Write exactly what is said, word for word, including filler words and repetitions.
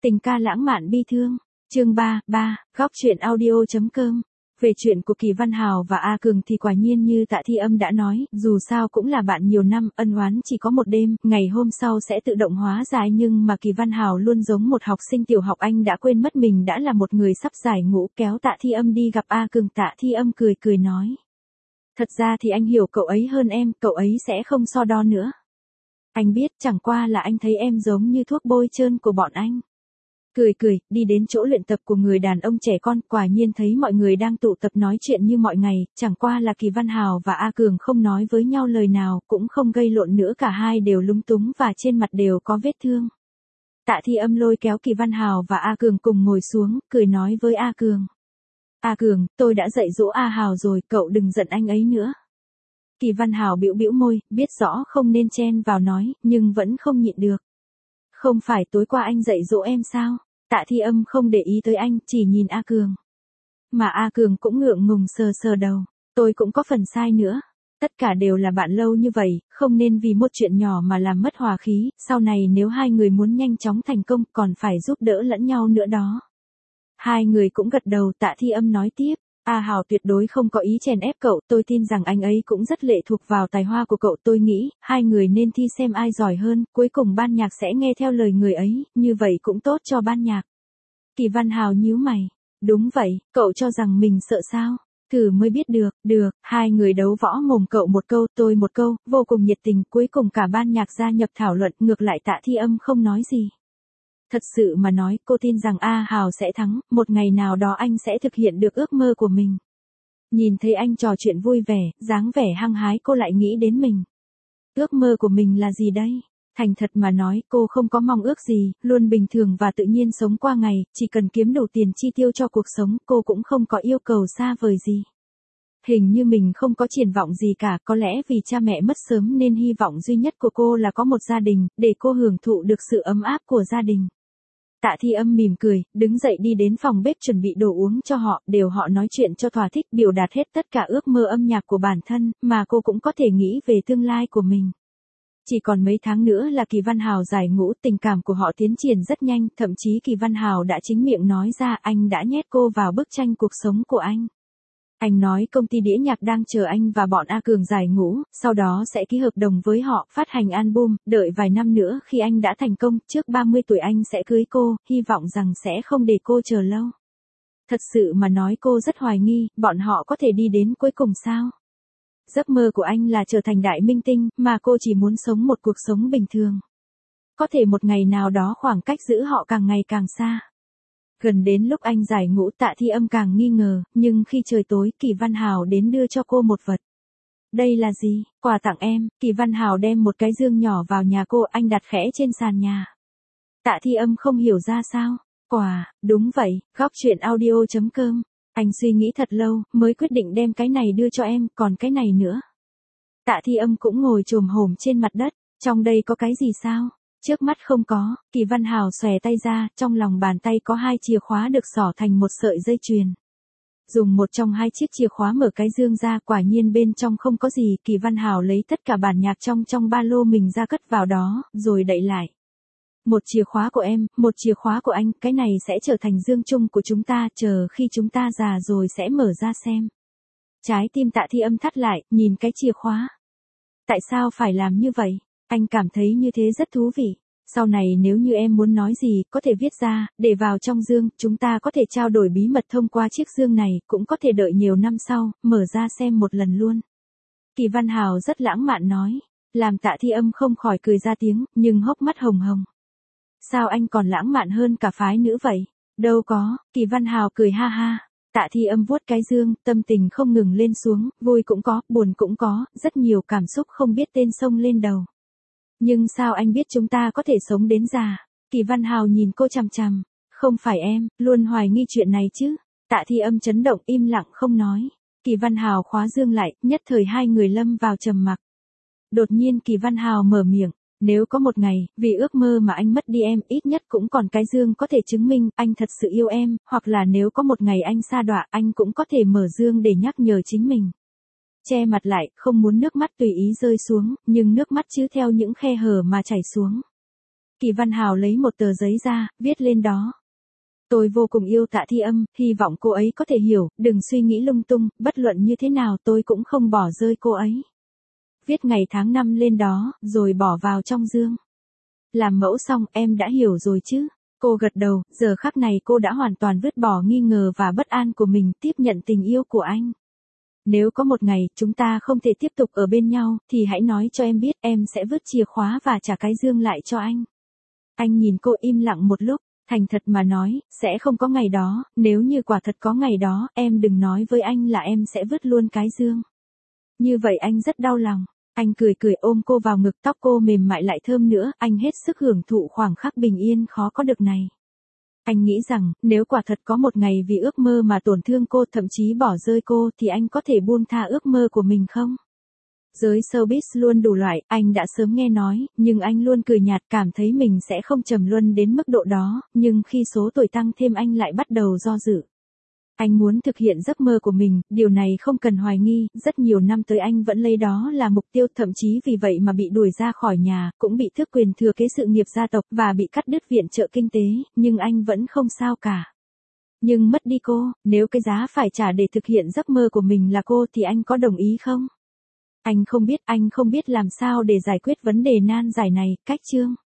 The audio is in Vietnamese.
Tình ca lãng mạn bi thương. Chương ba, ba, góc truyện audio.com. Về chuyện của Kỳ Văn Hào và A Cường thì quả nhiên như Tạ Thi Âm đã nói, dù sao cũng là bạn nhiều năm, ân oán chỉ có một đêm, ngày hôm sau sẽ tự động hóa giải, nhưng mà Kỳ Văn Hào luôn giống một học sinh tiểu học, anh đã quên mất mình đã là một người sắp giải ngũ, kéo Tạ Thi Âm đi gặp A Cường. Tạ Thi Âm cười cười nói. Thật ra thì anh hiểu cậu ấy hơn em, cậu ấy sẽ không so đo nữa. Anh biết, chẳng qua là anh thấy em giống như thuốc bôi trơn của bọn anh. Cười cười, đi đến chỗ luyện tập của người đàn ông trẻ con, quả nhiên thấy mọi người đang tụ tập nói chuyện như mọi ngày, chẳng qua là Kỳ Văn Hào và A Cường không nói với nhau lời nào, cũng không gây lộn nữa, cả hai đều lúng túng và trên mặt đều có vết thương. Tạ Thi Âm lôi kéo Kỳ Văn Hào và A Cường cùng ngồi xuống, cười nói với A Cường. A Cường, tôi đã dạy dỗ A Hào rồi, cậu đừng giận anh ấy nữa. Kỳ Văn Hào bĩu bĩu môi, biết rõ không nên chen vào nói, nhưng vẫn không nhịn được. Không phải tối qua anh dạy dỗ em sao? Tạ Thi Âm không để ý tới anh, chỉ nhìn A Cường. Mà A Cường cũng ngượng ngùng sờ sờ đầu. Tôi cũng có phần sai nữa. Tất cả đều là bạn lâu như vậy, không nên vì một chuyện nhỏ mà làm mất hòa khí, sau này nếu hai người muốn nhanh chóng thành công còn phải giúp đỡ lẫn nhau nữa đó. Hai người cũng gật đầu. Tạ Thi Âm nói tiếp. A Hào tuyệt đối không có ý chèn ép cậu, tôi tin rằng anh ấy cũng rất lệ thuộc vào tài hoa của cậu, tôi nghĩ, hai người nên thi xem ai giỏi hơn, cuối cùng ban nhạc sẽ nghe theo lời người ấy, như vậy cũng tốt cho ban nhạc. Kỳ Văn Hào nhíu mày, đúng vậy, cậu cho rằng mình sợ sao? Thử mới biết được, được, hai người đấu võ mồm, cậu một câu, tôi một câu, vô cùng nhiệt tình, cuối cùng cả ban nhạc gia nhập thảo luận, ngược lại Tạ Thi Âm không nói gì. Thật sự mà nói, cô tin rằng A Hào sẽ thắng, một ngày nào đó anh sẽ thực hiện được ước mơ của mình. Nhìn thấy anh trò chuyện vui vẻ, dáng vẻ hăng hái, cô lại nghĩ đến mình. Ước mơ của mình là gì đây? Thành thật mà nói, cô không có mong ước gì, luôn bình thường và tự nhiên sống qua ngày, chỉ cần kiếm đủ tiền chi tiêu cho cuộc sống, cô cũng không có yêu cầu xa vời gì. Hình như mình không có triển vọng gì cả, có lẽ vì cha mẹ mất sớm nên hy vọng duy nhất của cô là có một gia đình, để cô hưởng thụ được sự ấm áp của gia đình. Tạ Thi Âm mỉm cười, đứng dậy đi đến phòng bếp chuẩn bị đồ uống cho họ, đều họ nói chuyện cho thỏa thích, biểu đạt hết tất cả ước mơ âm nhạc của bản thân, mà cô cũng có thể nghĩ về tương lai của mình. Chỉ còn mấy tháng nữa là Kỳ Văn Hào giải ngũ, tình cảm của họ tiến triển rất nhanh, thậm chí Kỳ Văn Hào đã chính miệng nói ra anh đã nhét cô vào bức tranh cuộc sống của anh. Anh nói công ty đĩa nhạc đang chờ anh và bọn A Cường giải ngũ, sau đó sẽ ký hợp đồng với họ, phát hành album, đợi vài năm nữa khi anh đã thành công, trước ba mươi tuổi anh sẽ cưới cô, hy vọng rằng sẽ không để cô chờ lâu. Thật sự mà nói cô rất hoài nghi, bọn họ có thể đi đến cuối cùng sao? Giấc mơ của anh là trở thành đại minh tinh, mà cô chỉ muốn sống một cuộc sống bình thường. Có thể một ngày nào đó khoảng cách giữ họ càng ngày càng xa. Gần đến lúc anh giải ngũ, Tạ Thi Âm càng nghi ngờ, nhưng khi trời tối, Kỳ Văn Hào đến đưa cho cô một vật. Đây là gì? Quà tặng em. Kỳ Văn Hào đem một cái dương nhỏ vào nhà cô, anh đặt khẽ trên sàn nhà. Tạ Thi Âm không hiểu ra sao. Quà, đúng vậy, góc truyện audio.com. Anh suy nghĩ thật lâu, mới quyết định đem cái này đưa cho em, còn cái này nữa. Tạ Thi Âm cũng ngồi chồm hổm trên mặt đất, trong đây có cái gì sao? Trước mắt không có. Kỳ Văn Hào xòe tay ra, trong lòng bàn tay có hai chìa khóa được xỏ thành một sợi dây chuyền. Dùng một trong hai chiếc chìa khóa mở cái dương ra, quả nhiên bên trong không có gì, Kỳ Văn Hào lấy tất cả bản nhạc trong trong ba lô mình ra cất vào đó, rồi đậy lại. Một chìa khóa của em, một chìa khóa của anh, cái này sẽ trở thành dương chung của chúng ta, chờ khi chúng ta già rồi sẽ mở ra xem. Trái tim Tạ Thi Âm thắt lại, nhìn cái chìa khóa. Tại sao phải làm như vậy? Anh cảm thấy như thế rất thú vị. Sau này nếu như em muốn nói gì, có thể viết ra, để vào trong dương, chúng ta có thể trao đổi bí mật thông qua chiếc dương này, cũng có thể đợi nhiều năm sau, mở ra xem một lần luôn. Kỳ Văn Hào rất lãng mạn nói, làm Tạ Thi Âm không khỏi cười ra tiếng, nhưng hốc mắt hồng hồng. Sao anh còn lãng mạn hơn cả phái nữ vậy? Đâu có, Kỳ Văn Hào cười ha ha. Tạ Thi Âm vuốt cái dương, tâm tình không ngừng lên xuống, vui cũng có, buồn cũng có, rất nhiều cảm xúc không biết tên xông lên đầu. Nhưng sao anh biết chúng ta có thể sống đến già? Kỳ Văn Hào nhìn cô chằm chằm. Không phải em, luôn hoài nghi chuyện này chứ. Tạ Thi Âm chấn động, im lặng không nói. Kỳ Văn Hào khóa dương lại, nhất thời hai người lâm vào trầm mặc. Đột nhiên Kỳ Văn Hào mở miệng. Nếu có một ngày, vì ước mơ mà anh mất đi em, ít nhất cũng còn cái dương có thể chứng minh anh thật sự yêu em, hoặc là nếu có một ngày anh sa đọa, anh cũng có thể mở dương để nhắc nhở chính mình. Che mặt lại, không muốn nước mắt tùy ý rơi xuống, nhưng nước mắt chứ theo những khe hở mà chảy xuống. Kỳ Văn Hào lấy một tờ giấy ra, viết lên đó. Tôi vô cùng yêu Tạ Thi Âm, hy vọng cô ấy có thể hiểu, đừng suy nghĩ lung tung, bất luận như thế nào tôi cũng không bỏ rơi cô ấy. Viết ngày tháng năm lên đó, rồi bỏ vào trong dương. Làm mẫu xong, em đã hiểu rồi chứ? Cô gật đầu, giờ khắc này cô đã hoàn toàn vứt bỏ nghi ngờ và bất an của mình, tiếp nhận tình yêu của anh. Nếu có một ngày, chúng ta không thể tiếp tục ở bên nhau, thì hãy nói cho em biết, em sẽ vứt chìa khóa và trả cái dương lại cho anh. Anh nhìn cô im lặng một lúc, thành thật mà nói, sẽ không có ngày đó, nếu như quả thật có ngày đó, em đừng nói với anh là em sẽ vứt luôn cái dương. Như vậy anh rất đau lòng. Anh cười cười ôm cô vào ngực, tóc cô mềm mại lại thơm nữa, anh hết sức hưởng thụ khoảng khắc bình yên khó có được này. Anh nghĩ rằng, nếu quả thật có một ngày vì ước mơ mà tổn thương cô, thậm chí bỏ rơi cô, thì anh có thể buông tha ước mơ của mình không? Giới showbiz luôn đủ loại, anh đã sớm nghe nói, nhưng anh luôn cười nhạt, cảm thấy mình sẽ không trầm luân đến mức độ đó, nhưng khi số tuổi tăng thêm anh lại bắt đầu do dự. Anh muốn thực hiện giấc mơ của mình, điều này không cần hoài nghi, rất nhiều năm tới anh vẫn lấy đó là mục tiêu, thậm chí vì vậy mà bị đuổi ra khỏi nhà, cũng bị tước quyền thừa kế sự nghiệp gia tộc và bị cắt đứt viện trợ kinh tế, nhưng anh vẫn không sao cả. Nhưng mất đi cô, nếu cái giá phải trả để thực hiện giấc mơ của mình là cô thì anh có đồng ý không? Anh không biết, anh không biết làm sao để giải quyết vấn đề nan giải này, cách chương.